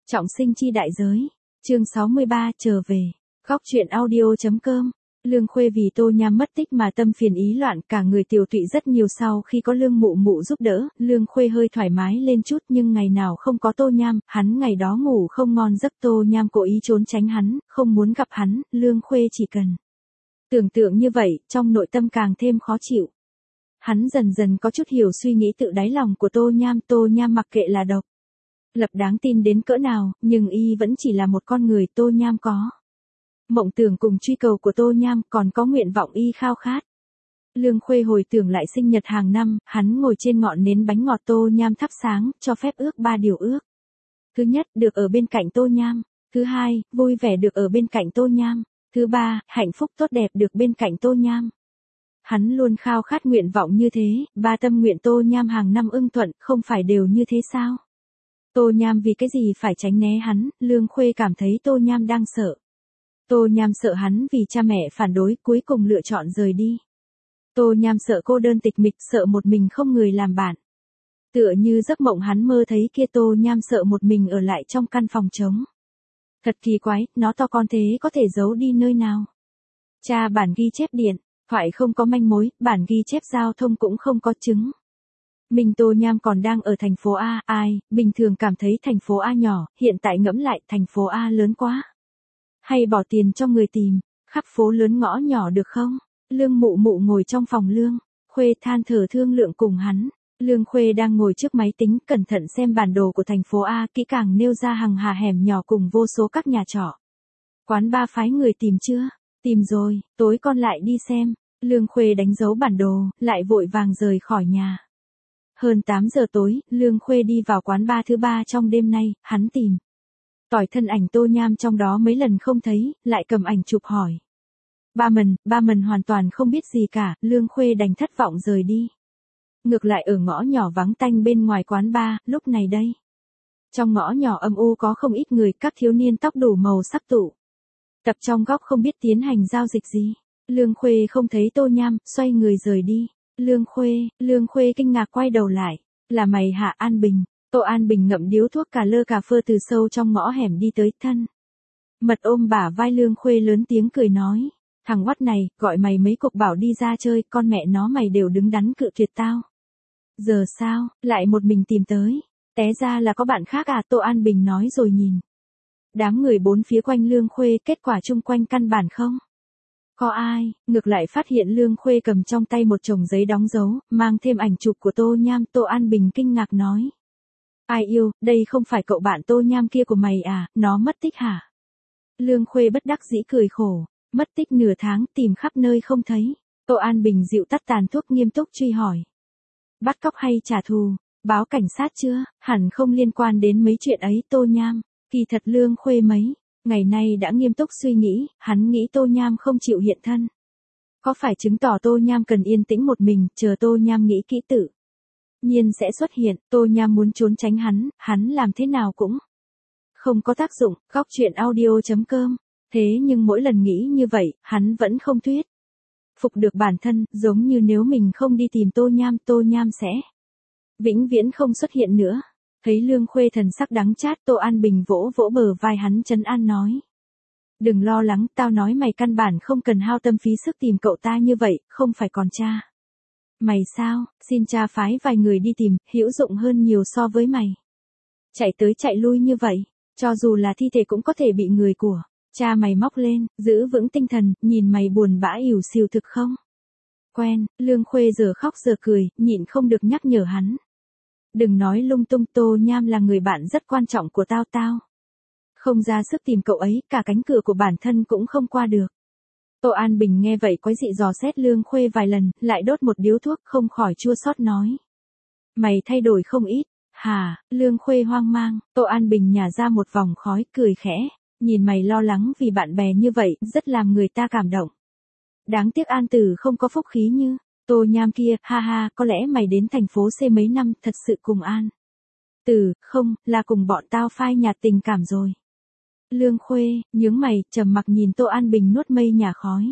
Trọng sinh chi đại giới. Chương 63 trở về. Góc truyện audio.com. Lương Khuê vì Tô Nham mất tích mà tâm phiền ý loạn, cả người tiều tụy rất nhiều. Sau khi có Lương Mụ Mụ giúp đỡ, Lương Khuê hơi thoải mái lên chút, nhưng ngày nào không có Tô Nham, hắn ngày đó ngủ không ngon giấc. Tô Nham cố ý trốn tránh hắn, không muốn gặp hắn, Lương Khuê chỉ cần tưởng tượng như vậy, trong nội tâm càng thêm khó chịu. Hắn dần dần có chút hiểu suy nghĩ tự đáy lòng của Tô Nham mặc kệ là độc lập đáng tin đến cỡ nào, nhưng y vẫn chỉ là một con người. Tô Nham có mộng tưởng cùng truy cầu của Tô Nham, còn có nguyện vọng y khao khát. Lương Khuê hồi tưởng lại sinh nhật hàng năm, hắn ngồi trên ngọn nến bánh ngọt Tô Nham thắp sáng, cho phép ước 3 điều ước. Thứ nhất, được ở bên cạnh Tô Nham. Thứ hai, vui vẻ được ở bên cạnh Tô Nham. Thứ ba, hạnh phúc tốt đẹp được bên cạnh Tô Nham. Hắn luôn khao khát nguyện vọng như thế, 3 tâm nguyện Tô Nham hàng năm ưng thuận, không phải đều như thế sao? Tô Nham vì cái gì phải tránh né hắn? Lương Khuê cảm thấy Tô Nham đang sợ. Tô Nham sợ hắn vì cha mẹ phản đối, cuối cùng lựa chọn rời đi. Tô Nham sợ cô đơn tịch mịch, sợ một mình không người làm bạn. Tựa như giấc mộng hắn mơ thấy kia, Tô Nham sợ một mình ở lại trong căn phòng trống. Thật kỳ quái, nó to con thế có thể giấu đi nơi nào? Tra bản ghi chép điện thoại không có manh mối, bản ghi chép giao thông cũng không có chứng minh Tô Nham còn đang ở thành phố A. Ai, bình thường cảm thấy thành phố A nhỏ, hiện tại ngẫm lại thành phố A lớn quá. Hay bỏ tiền cho người tìm, khắp phố lớn ngõ nhỏ được không? Lương Mụ Mụ ngồi trong phòng Lương Khuê than thở thương lượng cùng hắn. Lương Khuê đang ngồi trước máy tính, cẩn thận xem bản đồ của thành phố A, kỹ càng nêu ra hàng hà hẻm nhỏ cùng vô số các nhà trọ. Quán bar phái người tìm chưa? Tìm rồi, tối con lại đi xem. Lương Khuê đánh dấu bản đồ, lại vội vàng rời khỏi nhà. Hơn 8 giờ tối, Lương Khuê đi vào quán bar thứ 3 trong đêm nay, hắn tìm tỏi thân ảnh Tô Nham trong đó mấy lần không thấy, lại cầm ảnh chụp hỏi. Ba mần hoàn toàn không biết gì cả, Lương Khuê đành thất vọng rời đi. Ngược lại ở ngõ nhỏ vắng tanh bên ngoài quán bar, lúc này đây. Trong ngõ nhỏ âm u có không ít người, các thiếu niên tóc đủ màu sắc tụ tập trong góc không biết tiến hành giao dịch gì. Lương Khuê không thấy Tô Nham, xoay người rời đi. Lương Khuê kinh ngạc quay đầu lại. Là mày hả An Bình? Tô An Bình ngậm điếu thuốc cà lơ cà phơ từ sâu trong ngõ hẻm đi tới, thân mật ôm bả vai Lương Khuê lớn tiếng cười nói. Thằng oắt này, gọi mày mấy cuộc bảo đi ra chơi, con mẹ nó mày đều đứng đắn cự tuyệt tao. Giờ sao, lại một mình tìm tới? Té ra là có bạn khác à? Tô An Bình nói rồi nhìn đám người bốn phía quanh Lương Khuê, kết quả chung quanh căn bản không có ai, ngược lại phát hiện Lương Khuê cầm trong tay một chồng giấy đóng dấu, mang thêm ảnh chụp của Tô Nham. Tô An Bình kinh ngạc nói. Ai yêu, đây không phải cậu bạn Tô Nham kia của mày à, nó mất tích hả? Lương Khuê bất đắc dĩ cười khổ. Mất tích nửa tháng, tìm khắp nơi không thấy. Tô An Bình dịu tắt tàn thuốc, nghiêm túc truy hỏi. Bắt cóc hay trả thù? Báo cảnh sát chưa? Hẳn không liên quan đến mấy chuyện ấy. Tô Nham, kỳ thật Lương Khuê mấy ngày nay đã nghiêm túc suy nghĩ, hắn nghĩ Tô Nham không chịu hiện thân. Có phải chứng tỏ Tô Nham cần yên tĩnh một mình, chờ Tô Nham nghĩ kỹ tự nhiên sẽ xuất hiện. Tô Nham muốn trốn tránh hắn làm thế nào cũng không có tác dụng. Góc truyện audio.com. Thế nhưng mỗi lần nghĩ như vậy, hắn vẫn không thuyết phục được bản thân, giống như nếu mình không đi tìm Tô Nham sẽ vĩnh viễn không xuất hiện nữa. Thấy Lương Khuê thần sắc đắng chát, Tô An Bình vỗ vỗ bờ vai hắn trấn an nói. Đừng lo lắng, tao nói mày căn bản không cần hao tâm phí sức tìm cậu ta như vậy, không phải còn cha mày sao? Xin cha phái vài người đi tìm, hữu dụng hơn nhiều so với mày chạy tới chạy lui như vậy. Cho dù là thi thể cũng có thể bị người của cha mày móc lên. Giữ vững tinh thần, nhìn mày buồn bã ỉu xìu thực không quen. Lương Khuê giờ khóc giờ cười, nhịn không được nhắc nhở hắn. Đừng nói lung tung, Tô Nham là người bạn rất quan trọng của tao không ra sức tìm cậu ấy, cả cánh cửa của bản thân cũng không qua được. Tô An Bình nghe vậy quái dị dò xét Lương Khuê vài lần, lại đốt một điếu thuốc, không khỏi chua xót nói. Mày thay đổi không ít. Hả? Lương Khuê hoang mang. Tô An Bình nhả ra một vòng khói, cười khẽ. Nhìn mày lo lắng vì bạn bè như vậy, rất làm người ta cảm động. Đáng tiếc An Tử không có phúc khí như Tô Nham kia. Ha ha, có lẽ mày đến thành phố C mấy năm, thật sự cùng An Tử, không, là cùng bọn tao phai nhạt tình cảm rồi. Lương Khuê nhướng mày, trầm mặc nhìn Tô An Bình nuốt mây nhà khói.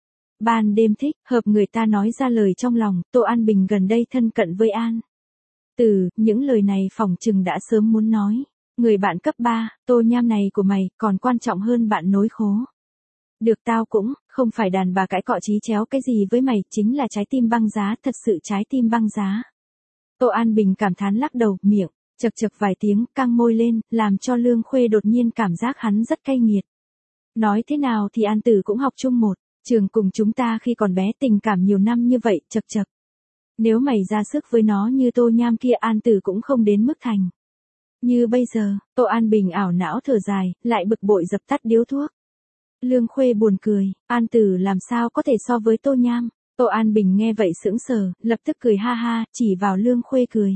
Ban đêm thích hợp người ta nói ra lời trong lòng. Tô An Bình gần đây thân cận với An Tử, những lời này phỏng chừng đã sớm muốn nói. Người bạn cấp 3, Tô Nham này của mày, còn quan trọng hơn bạn nối khố. Được tao cũng, không phải đàn bà cãi cọ chí chéo cái gì với mày, chính là trái tim băng giá, thật sự trái tim băng giá. Tô An Bình cảm thán lắc đầu, miệng, chật chật vài tiếng, căng môi lên, làm cho Lương Khuê đột nhiên cảm giác hắn rất cay nghiệt. Nói thế nào thì An Tử cũng học chung một trường cùng chúng ta khi còn bé, tình cảm nhiều năm như vậy, chật chật. Nếu mày ra sức với nó như Tô Nham kia, An Tử cũng không đến mức thành như bây giờ. Tô An Bình ảo não thở dài, lại bực bội dập tắt điếu thuốc. Lương Khuê buồn cười, An Tử làm sao có thể so với Tô Nham. Tô An Bình nghe vậy sững sờ, lập tức cười ha ha, chỉ vào Lương Khuê cười.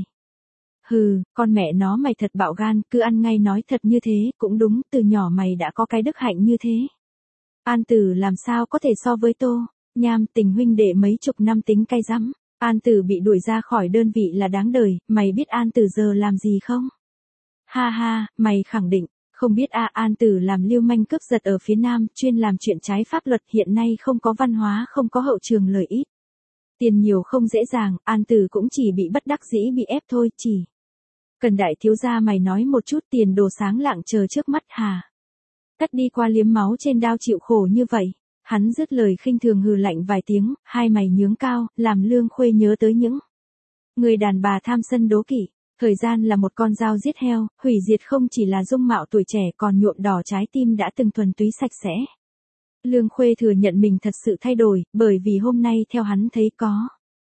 Hừ, con mẹ nó mày thật bạo gan, cứ ăn ngay nói thật như thế, cũng đúng, từ nhỏ mày đã có cái đức hạnh như thế. An Tử làm sao có thể so với Tô Nham, tình huynh đệ mấy chục năm tính cay rắm. An Tử bị đuổi ra khỏi đơn vị là đáng đời, mày biết An Tử giờ làm gì không? Ha ha, mày khẳng định, không biết An Tử làm lưu manh cướp giật ở phía Nam, chuyên làm chuyện trái pháp luật, hiện nay không có văn hóa, không có hậu trường, lời ít. Tiền nhiều không dễ dàng, An Tử cũng chỉ bị bất đắc dĩ bị ép thôi, chỉ cần đại thiếu gia mày nói một chút, tiền đồ sáng lạng chờ trước mắt hà. Tất đi qua liếm máu trên đao chịu khổ như vậy. Hắn dứt lời khinh thường hừ lạnh vài tiếng, hai mày nhướng cao, làm Lương Khuê nhớ tới những người đàn bà tham sân đố kỵ. Thời gian là một con dao giết heo, hủy diệt không chỉ là dung mạo tuổi trẻ còn nhuộm đỏ trái tim đã từng thuần túy sạch sẽ. Lương Khuê thừa nhận mình thật sự thay đổi, bởi vì hôm nay theo hắn thấy có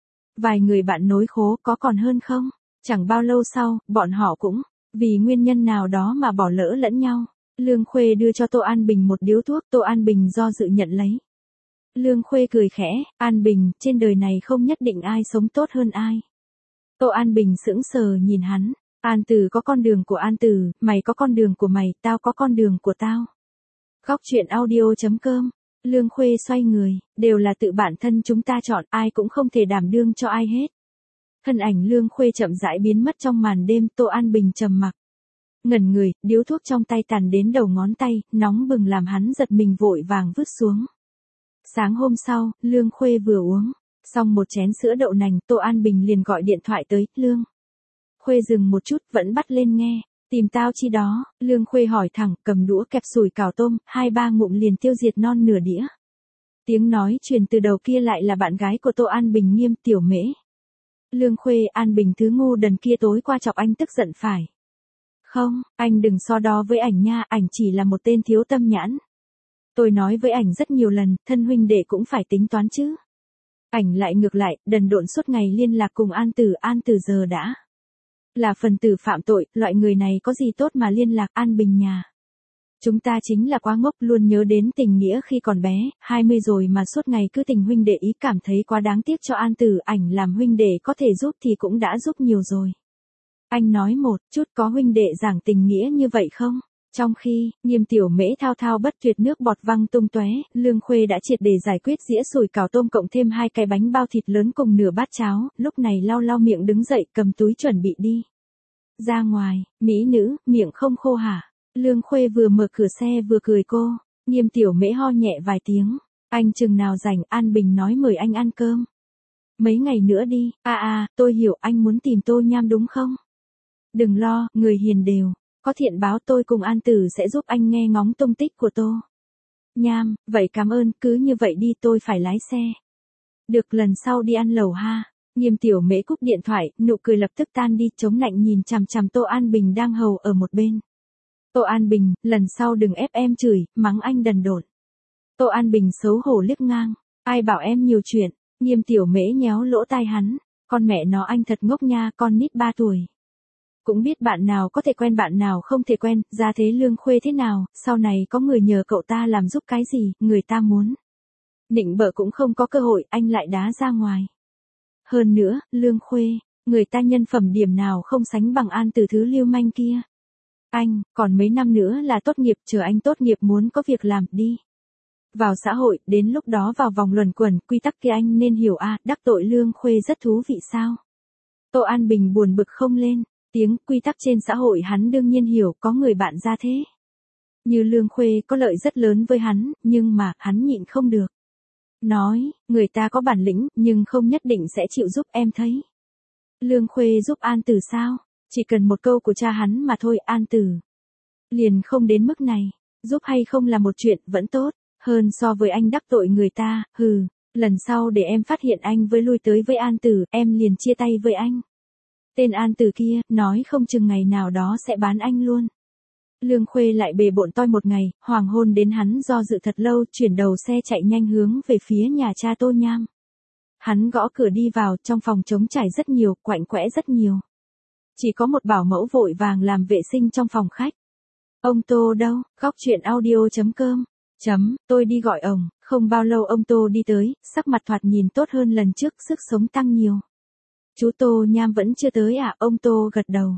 vài người bạn nối khố, có còn hơn không? Chẳng bao lâu sau, bọn họ cũng vì nguyên nhân nào đó mà bỏ lỡ lẫn nhau. Lương Khuê đưa cho Tô An Bình một điếu thuốc, Tô An Bình do dự nhận lấy. Lương Khuê cười khẽ, An Bình, trên đời này không nhất định ai sống tốt hơn ai. Tô An Bình sững sờ nhìn hắn, An Tử có con đường của An Tử, mày có con đường của mày, tao có con đường của tao. Góc truyện audio.com, Lương Khuê xoay người, đều là tự bản thân chúng ta chọn, ai cũng không thể đảm đương cho ai hết. Thân ảnh Lương Khuê chậm rãi biến mất trong màn đêm, Tô An Bình trầm mặc. Ngẩn người, điếu thuốc trong tay tàn đến đầu ngón tay, nóng bừng làm hắn giật mình vội vàng vứt xuống. Sáng hôm sau, Lương Khuê vừa uống xong một chén sữa đậu nành, Tô An Bình liền gọi điện thoại tới. Lương Khuê dừng một chút, vẫn bắt lên nghe. Tìm tao chi đó? Lương Khuê hỏi thẳng, cầm đũa kẹp sủi cảo tôm, 2-3 ngụm liền tiêu diệt non nửa đĩa. Tiếng nói truyền từ đầu kia lại là bạn gái của Tô An Bình, Nghiêm Tiểu Mễ. Lương Khuê, An Bình thứ ngu đần kia tối qua chọc anh tức giận phải không? Anh đừng so đo với ảnh nha, ảnh chỉ là một tên thiếu tâm nhãn. Tôi nói với ảnh rất nhiều lần, thân huynh đệ cũng phải tính toán chứ. Ảnh lại ngược lại, đần độn suốt ngày liên lạc cùng An Tử giờ đã là phần tử phạm tội, loại người này có gì tốt mà liên lạc. An Bình nhà chúng ta chính là quá ngốc, luôn nhớ đến tình nghĩa khi còn bé, 20 rồi mà suốt ngày cứ tình huynh đệ ý, cảm thấy quá đáng tiếc cho An Tử. Ảnh làm huynh đệ có thể giúp thì cũng đã giúp nhiều rồi. Anh nói một chút, có huynh đệ giảng tình nghĩa như vậy không? Trong khi, Nghiêm Tiểu Mễ thao thao bất tuyệt, nước bọt văng tung tóe, Lương Khuê đã triệt để giải quyết dĩa sủi cảo tôm cộng thêm 2 cái bánh bao thịt lớn cùng nửa bát cháo, lúc này lau lau miệng đứng dậy, cầm túi chuẩn bị đi ra ngoài. Mỹ nữ, miệng không khô hả? Lương Khuê vừa mở cửa xe vừa cười cô. Nghiêm Tiểu Mễ ho nhẹ vài tiếng. Anh chừng nào rảnh? An Bình nói mời anh ăn cơm mấy ngày nữa đi. Tôi hiểu, anh muốn tìm Tô Nham đúng không? Đừng lo, người hiền đều có thiện báo, tôi cùng An Tử sẽ giúp anh nghe ngóng tung tích của Tô Nham. Vậy cảm ơn, cứ như vậy đi, tôi phải lái xe. Được, lần sau đi ăn lẩu ha. Nghiêm Tiểu Mễ cúp điện thoại, nụ cười lập tức tan đi, chống nạnh nhìn chằm chằm Tô An Bình đang hầu ở một bên. Tô An Bình, lần sau đừng ép em chửi, mắng anh đần độn. Tô An Bình xấu hổ liếc ngang, ai bảo em nhiều chuyện. Nghiêm Tiểu Mễ nhéo lỗ tai hắn, con mẹ nó anh thật ngốc nha, con nít 3 tuổi. Cũng biết bạn nào có thể quen bạn nào không thể quen, ra thế Lương Khuê thế nào, sau này có người nhờ cậu ta làm giúp cái gì, người ta muốn nịnh bợ cũng không có cơ hội, anh lại đá ra ngoài. Hơn nữa, Lương Khuê, người ta nhân phẩm điểm nào không sánh bằng An Tử thứ lưu manh kia. Anh, còn mấy năm nữa là tốt nghiệp, chờ anh tốt nghiệp muốn có việc làm, đi vào xã hội, đến lúc đó vào vòng luẩn quẩn, quy tắc kia anh nên hiểu đắc tội Lương Khuê rất thú vị sao? Tô An Bình buồn bực không lên tiếng, quy tắc trên xã hội hắn đương nhiên hiểu, có người bạn ra thế như Lương Khuê có lợi rất lớn với hắn, nhưng mà, hắn nhịn không được. Nói, người ta có bản lĩnh, nhưng không nhất định sẽ chịu giúp, em thấy. Lương Khuê giúp An Tử sao? Chỉ cần một câu của cha hắn mà thôi, An Tử. Liền không đến mức này, giúp hay không là một chuyện vẫn tốt, hơn so với anh đắc tội người ta, hừ, lần sau để em phát hiện anh với lui tới với An Tử, em liền chia tay với anh. Tên An Tử kia, nói không chừng ngày nào đó sẽ bán anh luôn. Lương Khuê lại bề bộn toi một ngày, hoàng hôn đến hắn do dự thật lâu, chuyển đầu xe chạy nhanh hướng về phía nhà cha Tô Nham. Hắn gõ cửa đi vào, trong phòng trống trải rất nhiều, quạnh quẽ rất nhiều. Chỉ có một bảo mẫu vội vàng làm vệ sinh trong phòng khách. Ông Tô đâu? Góc chuyện audio.com. Tôi đi gọi ông. Không bao lâu ông Tô đi tới, sắc mặt thoạt nhìn tốt hơn lần trước, sức sống tăng nhiều. Chú Tô Nham vẫn chưa tới à? Ông Tô gật đầu.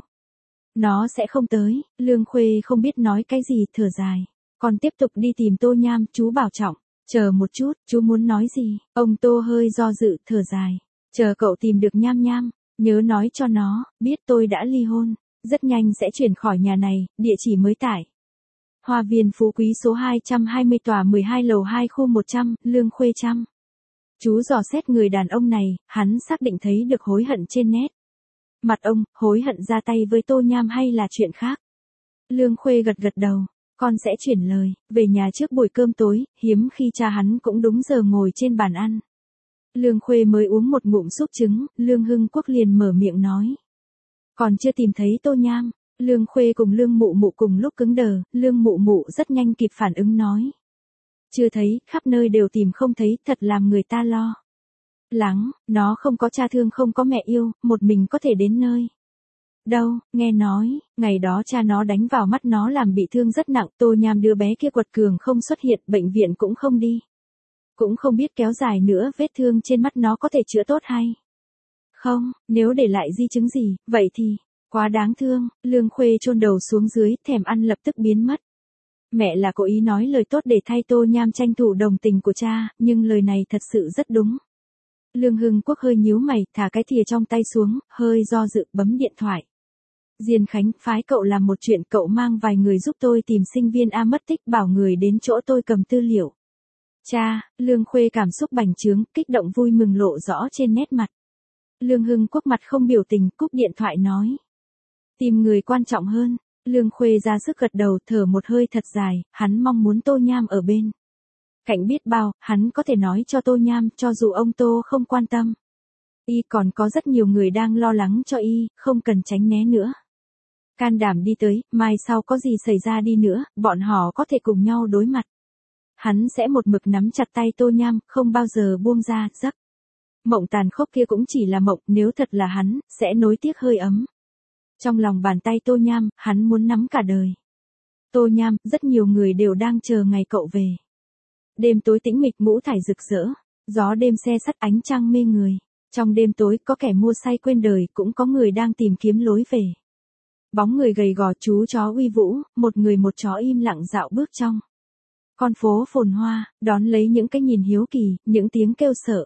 Nó sẽ không tới. Lương Khuê không biết nói cái gì, thở dài. Còn tiếp tục đi tìm Tô Nham, chú bảo trọng. Chờ một chút, chú muốn nói gì? Ông Tô hơi do dự, thở dài. Chờ cậu tìm được Nham Nham, nhớ nói cho nó, biết tôi đã ly hôn. Rất nhanh sẽ chuyển khỏi nhà này, địa chỉ mới tải. Hoa viên Phú Quý số 220 tòa 12 lầu 2 khu 100, Lương Khuê Trăm. Chú dò xét người đàn ông này, hắn xác định thấy được hối hận trên nét. Mặt ông, hối hận ra tay với Tô Nham hay là chuyện khác? Lương Khuê gật gật đầu, con sẽ chuyển lời, về nhà trước buổi cơm tối, hiếm khi cha hắn cũng đúng giờ ngồi trên bàn ăn. Lương Khuê mới uống một ngụm súp trứng, Lương Hưng Quốc liền mở miệng nói. Còn chưa tìm thấy Tô Nham. Lương Khuê cùng Lương Mụ Mụ cùng lúc cứng đờ, Lương Mụ Mụ rất nhanh kịp phản ứng nói. Chưa thấy, khắp nơi đều tìm không thấy, thật làm người ta lo lắng, nó không có cha thương không có mẹ yêu, một mình có thể đến nơi. Đâu, nghe nói, ngày đó cha nó đánh vào mắt nó làm bị thương rất nặng, Tô Nham đứa bé kia quật cường không xuất hiện, bệnh viện cũng không đi. Cũng không biết kéo dài nữa vết thương trên mắt nó có thể chữa tốt hay không, nếu để lại di chứng gì, vậy thì, quá đáng thương. Lương Khuê chôn đầu xuống dưới, thèm ăn lập tức biến mất. Mẹ là cố ý nói lời tốt để thay Tô Nham tranh thủ đồng tình của cha, nhưng lời này thật sự rất đúng. Lương Hưng Quốc hơi nhíu mày, thả cái thìa trong tay xuống, hơi do dự, bấm điện thoại. Diên Khánh, phái cậu làm một chuyện, cậu mang vài người giúp tôi tìm sinh viên A mất tích, bảo người đến chỗ tôi cầm tư liệu. Cha, Lương Khuê cảm xúc bành trướng, kích động vui mừng lộ rõ trên nét mặt. Lương Hưng Quốc mặt không biểu tình, cúp điện thoại nói. Tìm người quan trọng hơn. Lương Khuê ra sức gật đầu, thở một hơi thật dài, hắn mong muốn Tô Nham ở bên cạnh biết bao, hắn có thể nói cho Tô Nham, cho dù ông Tô không quan tâm. Y còn có rất nhiều người đang lo lắng cho y, không cần tránh né nữa. Can đảm đi tới, mai sau có gì xảy ra đi nữa, bọn họ có thể cùng nhau đối mặt. Hắn sẽ một mực nắm chặt tay Tô Nham, không bao giờ buông ra, giấc mộng tàn khốc kia cũng chỉ là mộng, nếu thật là hắn, sẽ nối tiếc hơi ấm. Trong lòng bàn tay Tô Nham, hắn muốn nắm cả đời. Tô Nham, rất nhiều người đều đang chờ ngày cậu về. Đêm tối tĩnh mịch, ngũ thải rực rỡ, gió đêm xe sắt, ánh trăng mê người. Trong đêm tối có kẻ mua say quên đời, cũng có người đang tìm kiếm lối về. Bóng người gầy gò, chú chó uy vũ, một người một chó im lặng dạo bước trong con phố phồn hoa, đón lấy những cái nhìn hiếu kỳ, những tiếng kêu sợ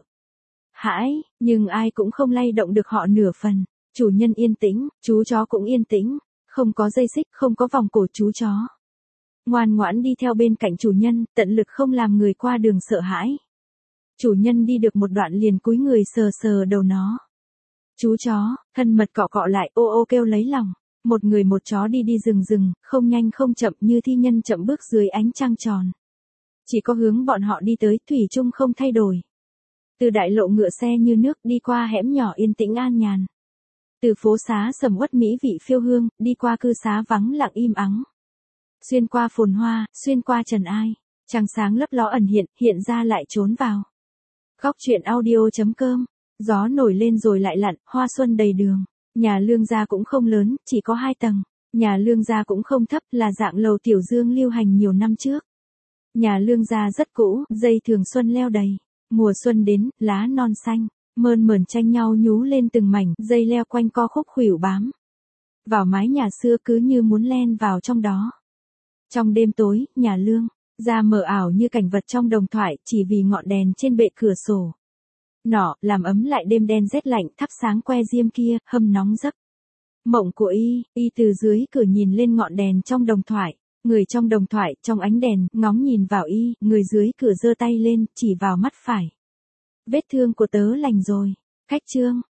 hãi, nhưng ai cũng không lay động được họ nửa phần. Chủ nhân yên tĩnh, chú chó cũng yên tĩnh, không có dây xích, không có vòng cổ, chú chó ngoan ngoãn đi theo bên cạnh chủ nhân, tận lực không làm người qua đường sợ hãi. Chủ nhân đi được một đoạn liền cúi người sờ sờ đầu nó. Chú chó, thân mật cọ cọ lại, ô ô kêu lấy lòng. Một người một chó đi đi rừng rừng, không nhanh không chậm như thi nhân chậm bước dưới ánh trăng tròn. Chỉ có hướng bọn họ đi tới, thủy chung không thay đổi. Từ đại lộ ngựa xe như nước đi qua hẻm nhỏ yên tĩnh an nhàn. Từ phố xá sầm uất mỹ vị phiêu hương, đi qua cư xá vắng lặng im ắng. Xuyên qua phồn hoa, xuyên qua trần ai. Trăng sáng lấp ló ẩn hiện, hiện ra lại trốn vào. Góc chuyện audio.com. Gió nổi lên rồi lại lặn, hoa xuân đầy đường. Nhà Lương gia cũng không lớn, chỉ có 2 tầng. Nhà Lương gia cũng không thấp, là dạng lầu tiểu dương lưu hành nhiều năm trước. Nhà Lương gia rất cũ, dây thường xuân leo đầy. Mùa xuân đến, lá non xanh, mơn mởn tranh nhau nhú lên từng mảnh, dây leo quanh co khúc khuỷu bám vào mái nhà xưa, cứ như muốn len vào trong đó. Trong đêm tối, nhà Lương gia mờ ảo như cảnh vật trong đồng thoại, chỉ vì ngọn đèn trên bệ cửa sổ nọ làm ấm lại đêm đen rét lạnh, thắp sáng que diêm kia, hâm nóng giấc mộng của y từ dưới cửa nhìn lên ngọn đèn trong đồng thoại. Người trong đồng thoại, trong ánh đèn, ngóng nhìn vào y, người dưới cửa giơ tay lên, chỉ vào mắt phải. Vết thương của tớ lành rồi. Khách trương.